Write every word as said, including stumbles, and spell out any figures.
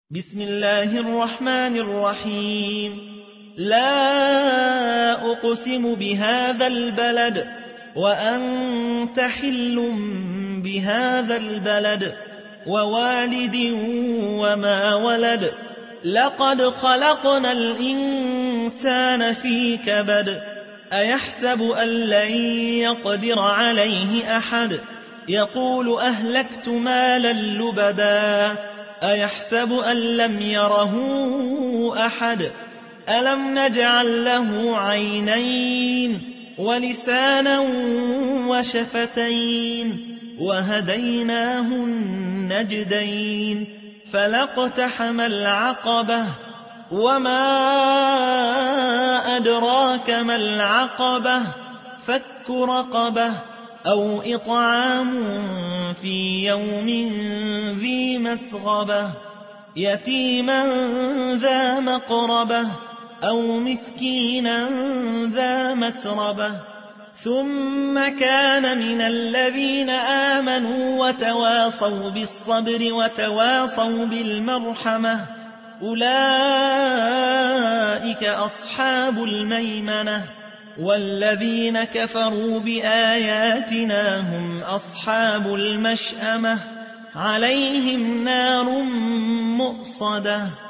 بسم الله الرحمن الرحيم. لا أقسم بهذا البلد وأنت حل بهذا البلد ووالد وما ولد لقد خلقنا الإنسان في كبد أيحسب أن لن يقدر عليه أحد يقول أهلكت مالا لبدا أيحسب أن لم يره أحد ألم نجعل له عينين ولسانا وشفتين وهديناه النجدين فلاقتحم العقبة وما أدراك ما العقبة فك رقبة أو إطعام في يوم ذي مسغبة يتيما ذا مقربة أو مسكينا ذا متربة ثم كان من الذين آمنوا وتواصوا بالصبر وتواصوا بالمرحمة أولئك أصحاب الميمنة والذين كفروا بآياتنا هم أصحاب المشأمة عليهم نار مؤصدة